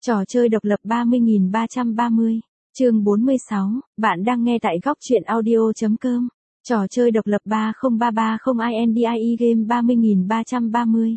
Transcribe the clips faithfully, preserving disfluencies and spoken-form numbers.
Trò chơi độc lập ba mươi nghìn ba trăm ba mươi, chương bốn mươi sáu, bạn đang nghe tại góc truyện audio.com. Trò chơi độc lập ba không ba ba không INDIE game ba mươi nghìn ba trăm ba mươi.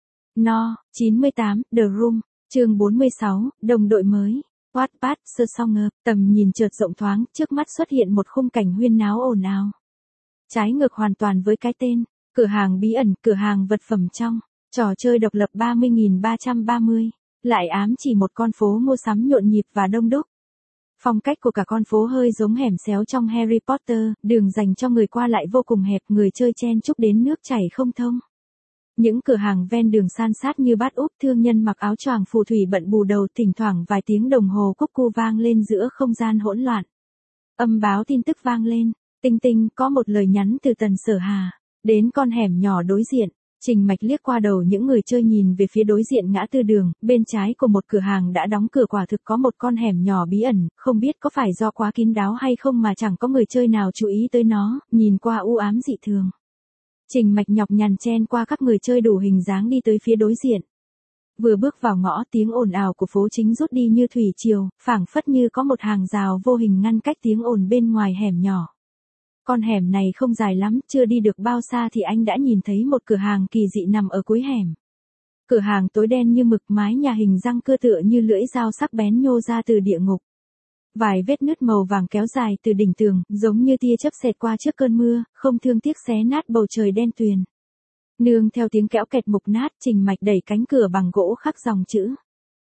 No, chín mươi tám, The Room, chương bốn mươi sáu, đồng đội mới. Wattpad, sơ song ngợp, tầm nhìn chợt rộng thoáng, trước mắt xuất hiện một khung cảnh huyên náo ồn ào. Trái ngược hoàn toàn với cái tên, cửa hàng bí ẩn, cửa hàng vật phẩm trong, trò chơi độc lập ba mươi nghìn ba trăm ba mươi. Lại ám chỉ một con phố mua sắm nhộn nhịp và đông đúc. Phong cách của cả con phố hơi giống hẻm xéo trong Harry Potter, đường dành cho người qua lại vô cùng hẹp, người chơi chen chúc đến nước chảy không thông. Những cửa hàng ven đường san sát như bát úp, thương nhân mặc áo choàng phù thủy bận bù đầu, thỉnh thoảng vài tiếng đồng hồ cúc cu vang lên giữa không gian hỗn loạn. Âm báo tin tức vang lên, tinh tinh, có một lời nhắn từ Tần Sở Hà, đến con hẻm nhỏ đối diện. Trình Mạch liếc qua đầu những người chơi nhìn về phía đối diện ngã tư đường, bên trái của một cửa hàng đã đóng cửa, quả thực có một con hẻm nhỏ bí ẩn, không biết có phải do quá kín đáo hay không mà chẳng có người chơi nào chú ý tới nó, nhìn qua u ám dị thường. Trình Mạch nhọc nhằn chen qua các người chơi đủ hình dáng đi tới phía đối diện. Vừa bước vào ngõ, tiếng ồn ào của phố chính rút đi như thủy triều, phảng phất như có một hàng rào vô hình ngăn cách tiếng ồn bên ngoài hẻm nhỏ. Con hẻm này không dài lắm, chưa đi được bao xa thì anh đã nhìn thấy một cửa hàng kỳ dị nằm ở cuối hẻm. Cửa hàng tối đen như mực, mái nhà hình răng cưa tựa như lưỡi dao sắc bén nhô ra từ địa ngục. Vài vết nứt màu vàng kéo dài từ đỉnh tường, giống như tia chớp xẹt qua trước cơn mưa, không thương tiếc xé nát bầu trời đen tuyền. Nương theo tiếng kéo kẹt mục nát, Trình Mạch đẩy cánh cửa bằng gỗ khắc dòng chữ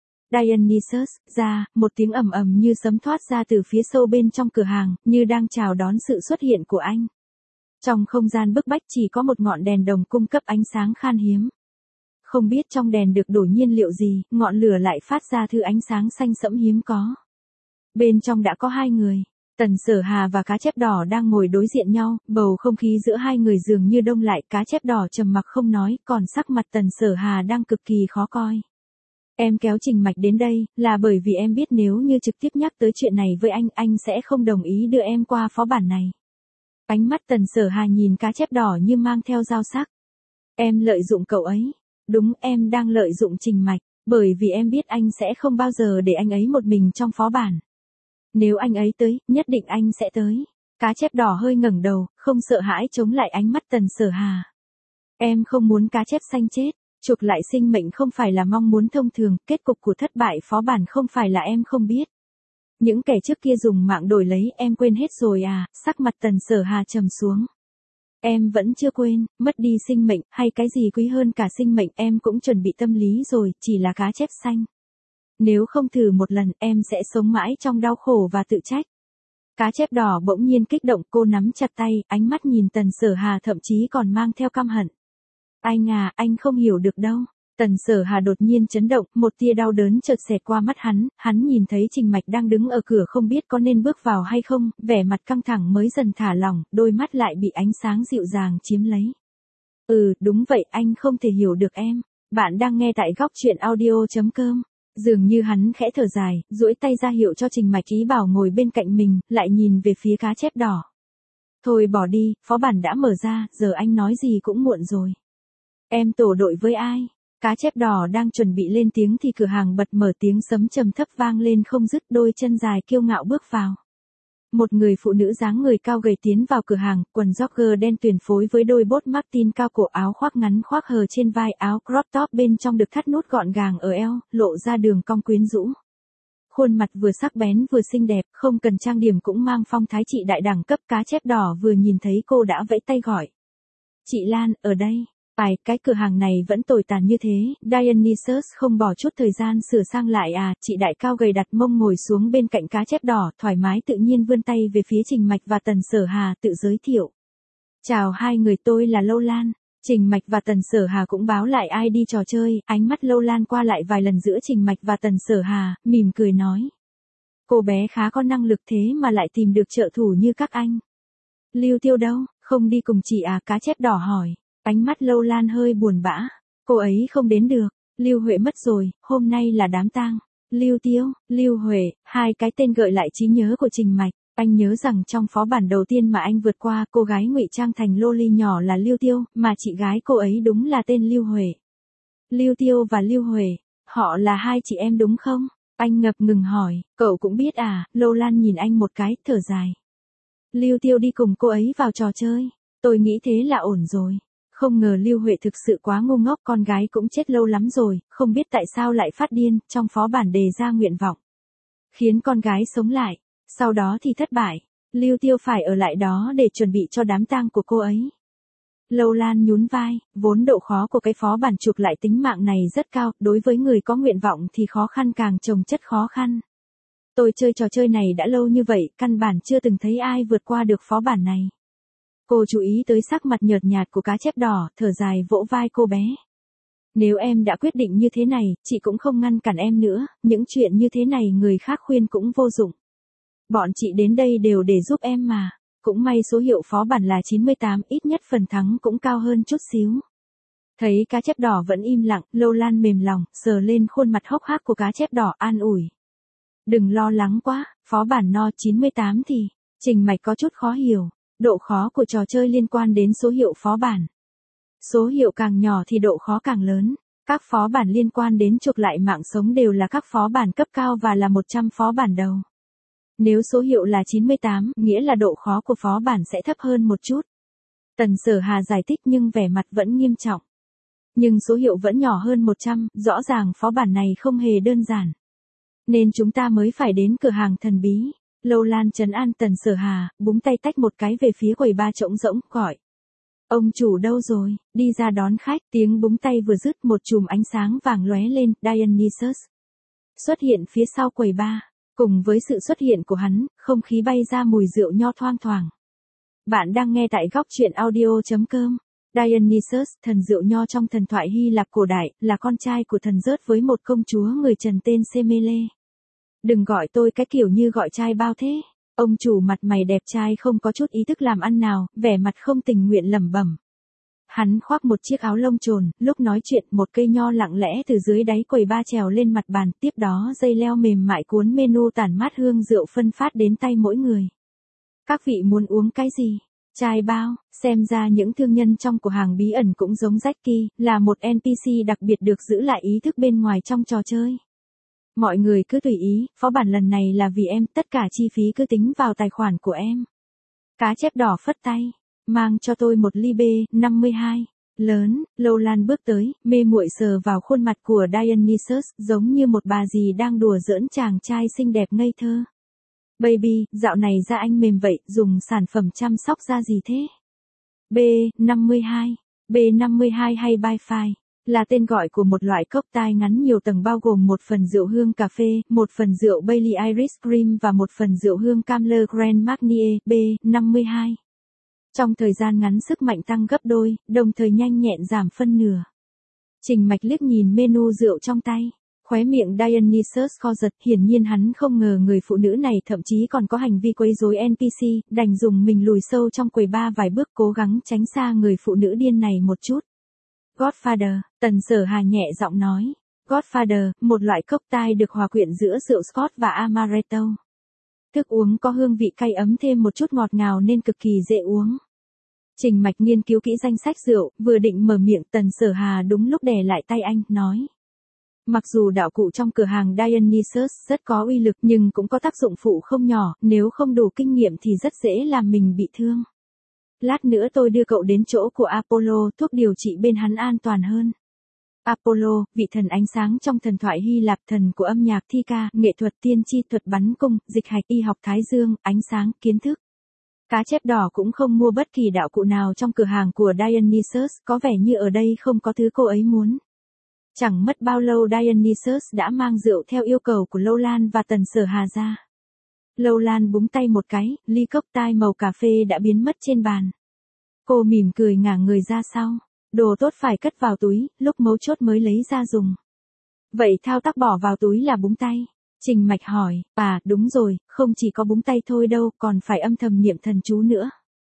Dionysus ra, một tiếng ầm ầm như sấm thoát ra từ phía sâu bên trong cửa hàng, như đang chào đón sự xuất hiện của anh. Trong không gian bức bách chỉ có một ngọn đèn đồng cung cấp ánh sáng khan hiếm. Không biết trong đèn được đổ nhiên liệu gì, ngọn lửa lại phát ra thứ ánh sáng xanh sẫm hiếm có. Bên trong đã có hai người. Tần Sở Hà và cá chép đỏ đang ngồi đối diện nhau, bầu không khí giữa hai người dường như đông lại, cá chép đỏ trầm mặc không nói, còn sắc mặt Tần Sở Hà đang cực kỳ khó coi. Em kéo Trình Mạch đến đây, là bởi vì em biết nếu như trực tiếp nhắc tới chuyện này với anh, anh sẽ không đồng ý đưa em qua phó bản này. Ánh mắt Tần Sở Hà nhìn cá chép đỏ như mang theo dao sắc. Em lợi dụng cậu ấy. Đúng, em đang lợi dụng Trình Mạch, bởi vì em biết anh sẽ không bao giờ để anh ấy một mình trong phó bản. Nếu anh ấy tới, nhất định anh sẽ tới. Cá chép đỏ hơi ngẩng đầu, không sợ hãi chống lại ánh mắt Tần Sở Hà. Em không muốn cá chép xanh chết. Chuộc lại sinh mệnh không phải là mong muốn thông thường, kết cục của thất bại phó bản không phải là em không biết. Những kẻ trước kia dùng mạng đổi lấy, em quên hết rồi à, sắc mặt Tần Sở Hà trầm xuống. Em vẫn chưa quên, mất đi sinh mệnh, hay cái gì quý hơn cả sinh mệnh, em cũng chuẩn bị tâm lý rồi, chỉ là cá chép xanh. Nếu không thử một lần, em sẽ sống mãi trong đau khổ và tự trách. Cá chép đỏ bỗng nhiên kích động, cô nắm chặt tay, ánh mắt nhìn Tần Sở Hà thậm chí còn mang theo căm hận. Anh à, anh không hiểu được đâu. Tần Sở Hà đột nhiên chấn động, một tia đau đớn chợt xẹt qua mắt hắn, hắn nhìn thấy Trình Mạch đang đứng ở cửa không biết có nên bước vào hay không, vẻ mặt căng thẳng mới dần thả lỏng, đôi mắt lại bị ánh sáng dịu dàng chiếm lấy. Ừ, đúng vậy, anh không thể hiểu được em. Bạn đang nghe tại góc truyện audio.com. Dường như hắn khẽ thở dài, duỗi tay ra hiệu cho Trình Mạch ý bảo ngồi bên cạnh mình, lại nhìn về phía cá chép đỏ. Thôi bỏ đi, phó bản đã mở ra, giờ anh nói gì cũng muộn rồi. Em tổ đội với ai? Cá chép đỏ đang chuẩn bị lên tiếng thì cửa hàng bật mở, tiếng sấm trầm thấp vang lên không dứt, đôi chân dài kiêu ngạo bước vào. Một người phụ nữ dáng người cao gầy tiến vào cửa hàng, quần jogger đen tuyền phối với đôi bốt Martin cao cổ, áo khoác ngắn khoác hờ trên vai, áo crop top bên trong được thắt nút gọn gàng ở eo, lộ ra đường cong quyến rũ. Khuôn mặt vừa sắc bén vừa xinh đẹp, không cần trang điểm cũng mang phong thái chị đại đẳng cấp. Cá chép đỏ vừa nhìn thấy cô đã vẫy tay gọi. Chị Lan, ở đây. Ai, cái cửa hàng này vẫn tồi tàn như thế, Dionysus không bỏ chút thời gian sửa sang lại à, chị đại cao gầy đặt mông ngồi xuống bên cạnh cá chép đỏ, thoải mái tự nhiên vươn tay về phía Trình Mạch và Tần Sở Hà, tự giới thiệu. Chào hai người, tôi là Lâu Lan. Trình Mạch và Tần Sở Hà cũng báo lại ai đi trò chơi, ánh mắt Lâu Lan qua lại vài lần giữa Trình Mạch và Tần Sở Hà, mỉm cười nói. Cô bé khá có năng lực thế mà lại tìm được trợ thủ như các anh. Lưu Tiêu đâu, không đi cùng chị à, cá chép đỏ hỏi. Ánh mắt Lâu Lan hơi buồn bã. Cô ấy không đến được. Lưu Huệ mất rồi, hôm nay là đám tang. Lưu Tiêu, Lưu Huệ, hai cái tên gợi lại trí nhớ của Trình Mạch. Anh nhớ rằng trong phó bản đầu tiên mà anh vượt qua, cô gái ngụy trang thành loli nhỏ là Lưu Tiêu, mà chị gái cô ấy đúng là tên Lưu Huệ. Lưu Tiêu và Lưu Huệ, họ là hai chị em đúng không? Anh ngập ngừng hỏi, cậu cũng biết à, Lâu Lan nhìn anh một cái, thở dài. Lưu Tiêu đi cùng cô ấy vào trò chơi, tôi nghĩ thế là ổn rồi. Không ngờ Lưu Huệ thực sự quá ngu ngốc, con gái cũng chết lâu lắm rồi, không biết tại sao lại phát điên, trong phó bản đề ra nguyện vọng. Khiến con gái sống lại, sau đó thì thất bại, Lưu Tiêu phải ở lại đó để chuẩn bị cho đám tang của cô ấy. Lâu Lan nhún vai, vốn độ khó của cái phó bản chuộc lại tính mạng này rất cao, đối với người có nguyện vọng thì khó khăn càng chồng chất khó khăn. Tôi chơi trò chơi này đã lâu như vậy, căn bản chưa từng thấy ai vượt qua được phó bản này. Cô chú ý tới sắc mặt nhợt nhạt của cá chép đỏ, thở dài vỗ vai cô bé. Nếu em đã quyết định như thế này, chị cũng không ngăn cản em nữa, những chuyện như thế này người khác khuyên cũng vô dụng. Bọn chị đến đây đều để giúp em mà. Cũng may số hiệu phó bản là chín mươi tám, ít nhất phần thắng cũng cao hơn chút xíu. Thấy cá chép đỏ vẫn im lặng, Lâu Lan mềm lòng, sờ lên khuôn mặt hốc hác của cá chép đỏ an ủi. Đừng lo lắng quá, phó bản no chín mươi tám thì, trình mạch có chút khó hiểu, độ khó của trò chơi liên quan đến số hiệu phó bản. Số hiệu càng nhỏ thì độ khó càng lớn, các phó bản liên quan đến chuộc lại mạng sống đều là các phó bản cấp cao và là một trăm phó bản đầu. Nếu số hiệu là chín mươi tám, nghĩa là độ khó của phó bản sẽ thấp hơn một chút. Tần Sở Hà giải thích nhưng vẻ mặt vẫn nghiêm trọng. Nhưng số hiệu vẫn nhỏ hơn một trăm, rõ ràng phó bản này không hề đơn giản. Nên chúng ta mới phải đến cửa hàng thần bí. Lâu Lan trấn an Tần Sở Hà, búng tay tách một cái về phía quầy ba trống rỗng, gọi. Ông chủ đâu rồi, đi ra đón khách, tiếng búng tay vừa dứt một chùm ánh sáng vàng lóe lên, Dionysus xuất hiện phía sau quầy ba. Cùng với sự xuất hiện của hắn, không khí bay ra mùi rượu nho thoang thoảng. Bạn đang nghe tại góc truyện audio chấm com. Dionysus, thần rượu nho trong thần thoại Hy Lạp cổ đại, là con trai của thần Zeus với một công chúa người Trần tên Semele. Đừng gọi tôi cái kiểu như gọi trai bao thế. Ông chủ mặt mày đẹp trai không có chút ý thức làm ăn nào, vẻ mặt không tình nguyện lẩm bẩm. Hắn khoác một chiếc áo lông trồn, lúc nói chuyện một cây nho lặng lẽ từ dưới đáy quầy ba trèo lên mặt bàn, tiếp đó dây leo mềm mại cuốn menu tản mát hương rượu phân phát đến tay mỗi người. Các vị muốn uống cái gì? Chai bao, xem ra những thương nhân trong cửa hàng bí ẩn cũng giống Jackie, là một en pê xê đặc biệt được giữ lại ý thức bên ngoài trong trò chơi. Mọi người cứ tùy ý, phó bản lần này là vì em, tất cả chi phí cứ tính vào tài khoản của em. Cá chép đỏ phất tay. Mang cho tôi một ly B năm mươi hai. Lớn, Lâu Lan bước tới, mê muội sờ vào khuôn mặt của Dionysus, giống như một bà dì đang đùa giỡn chàng trai xinh đẹp ngây thơ. Baby, dạo này da anh mềm vậy, dùng sản phẩm chăm sóc da gì thế? B năm mươi hai. B năm mươi hai hay Bi-Fi, là tên gọi của một loại cocktail ngắn nhiều tầng bao gồm một phần rượu hương cà phê, một phần rượu Bailey Irish Cream và một phần rượu hương Camler Grand Marnier. B năm mươi hai. Trong thời gian ngắn sức mạnh tăng gấp đôi, đồng thời nhanh nhẹn giảm phân nửa. Trình Mạch liếc nhìn menu rượu trong tay, khóe miệng Dionysus co giật, hiển nhiên hắn không ngờ người phụ nữ này thậm chí còn có hành vi quấy rối en pê xê, đành dùng mình lùi sâu trong quầy ba vài bước cố gắng tránh xa người phụ nữ điên này một chút. Godfather, Tần Sở Hà nhẹ giọng nói. Godfather, một loại cocktail được hòa quyện giữa rượu Scotch và Amaretto. Thức uống có hương vị cay ấm thêm một chút ngọt ngào nên cực kỳ dễ uống. Trình Mạch nghiên cứu kỹ danh sách rượu, vừa định mở miệng Tần Sở Hà đúng lúc đè lại tay anh, nói. Mặc dù đạo cụ trong cửa hàng Dionysus rất có uy lực nhưng cũng có tác dụng phụ không nhỏ, nếu không đủ kinh nghiệm thì rất dễ làm mình bị thương. Lát nữa tôi đưa cậu đến chỗ của Apollo, thuốc điều trị bên hắn an toàn hơn. Apollo, vị thần ánh sáng trong thần thoại Hy Lạp, thần của âm nhạc thi ca, nghệ thuật tiên tri, thuật bắn cung, dịch hạch, y học thái dương, ánh sáng, kiến thức. Cá chép đỏ cũng không mua bất kỳ đạo cụ nào trong cửa hàng của Dionysus, có vẻ như ở đây không có thứ cô ấy muốn. Chẳng mất bao lâu Dionysus đã mang rượu theo yêu cầu của Lâu Lan và Tần Sở Hà ra. Lâu Lan búng tay một cái, ly cocktail màu cà phê đã biến mất trên bàn. Cô mỉm cười ngả người ra sau. Đồ tốt phải cất vào túi, lúc mấu chốt mới lấy ra dùng. Vậy thao tác bỏ vào túi là búng tay. Trình Mạch hỏi, à, đúng rồi, không chỉ có búng tay thôi đâu, còn phải âm thầm niệm thần chú nữa.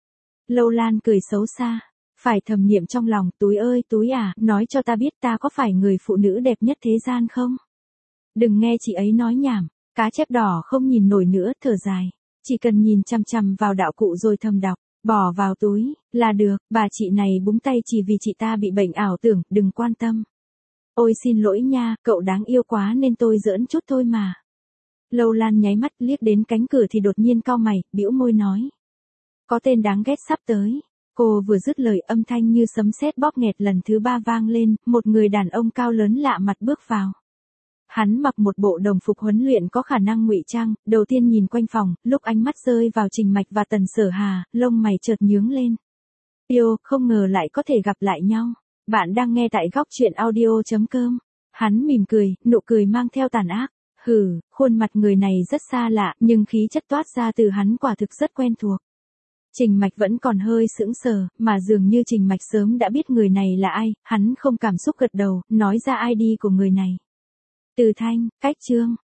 Lâu Lan cười xấu xa, phải thầm niệm trong lòng, túi ơi túi à, nói cho ta biết ta có phải người phụ nữ đẹp nhất thế gian không? Đừng nghe chị ấy nói nhảm, cá chép đỏ không nhìn nổi nữa, thở dài. Chỉ cần nhìn chằm chằm vào đạo cụ rồi thầm đọc. Bỏ vào túi, là được, bà chị này búng tay chỉ vì chị ta bị bệnh ảo tưởng, đừng quan tâm. Ôi xin lỗi nha, cậu đáng yêu quá nên tôi giỡn chút thôi mà. Lâu Lan nháy mắt liếc đến cánh cửa thì đột nhiên cau mày, bĩu môi nói. Có tên đáng ghét sắp tới. Cô vừa dứt lời âm thanh như sấm sét bóp nghẹt lần thứ ba vang lên, một người đàn ông cao lớn lạ mặt bước vào. Hắn mặc một bộ đồng phục huấn luyện có khả năng ngụy trang, đầu tiên nhìn quanh phòng, lúc ánh mắt rơi vào Trình Mạch và Tần Sở Hà, lông mày chợt nhướng lên. Yêu, không ngờ lại có thể gặp lại nhau. Bạn đang nghe tại góc truyện audio chấm com. Hắn mỉm cười, nụ cười mang theo tàn ác. Hừ, khuôn mặt người này rất xa lạ, nhưng khí chất toát ra từ hắn quả thực rất quen thuộc. Trình Mạch vẫn còn hơi sững sờ, mà dường như Trình Mạch sớm đã biết người này là ai, hắn không cảm xúc gật đầu, nói ra i đê của người này. Từ Thanh, cách Trương,